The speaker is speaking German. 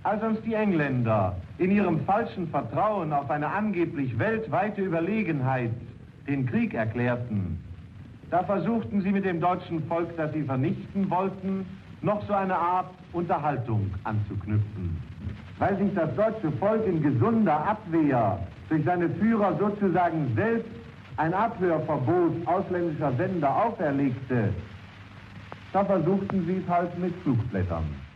Als uns die Engländer in ihrem falschen Vertrauen auf eine angeblich weltweite Überlegenheit den Krieg erklärten, da versuchten sie mit dem deutschen Volk, das sie vernichten wollten, noch so eine Art Unterhaltung anzuknüpfen. Weil sich das deutsche Volk in gesunder Abwehr durch seine Führer sozusagen selbst ein Abhörverbot ausländischer Sender auferlegte, da versuchten sie es halt mit Flugblättern.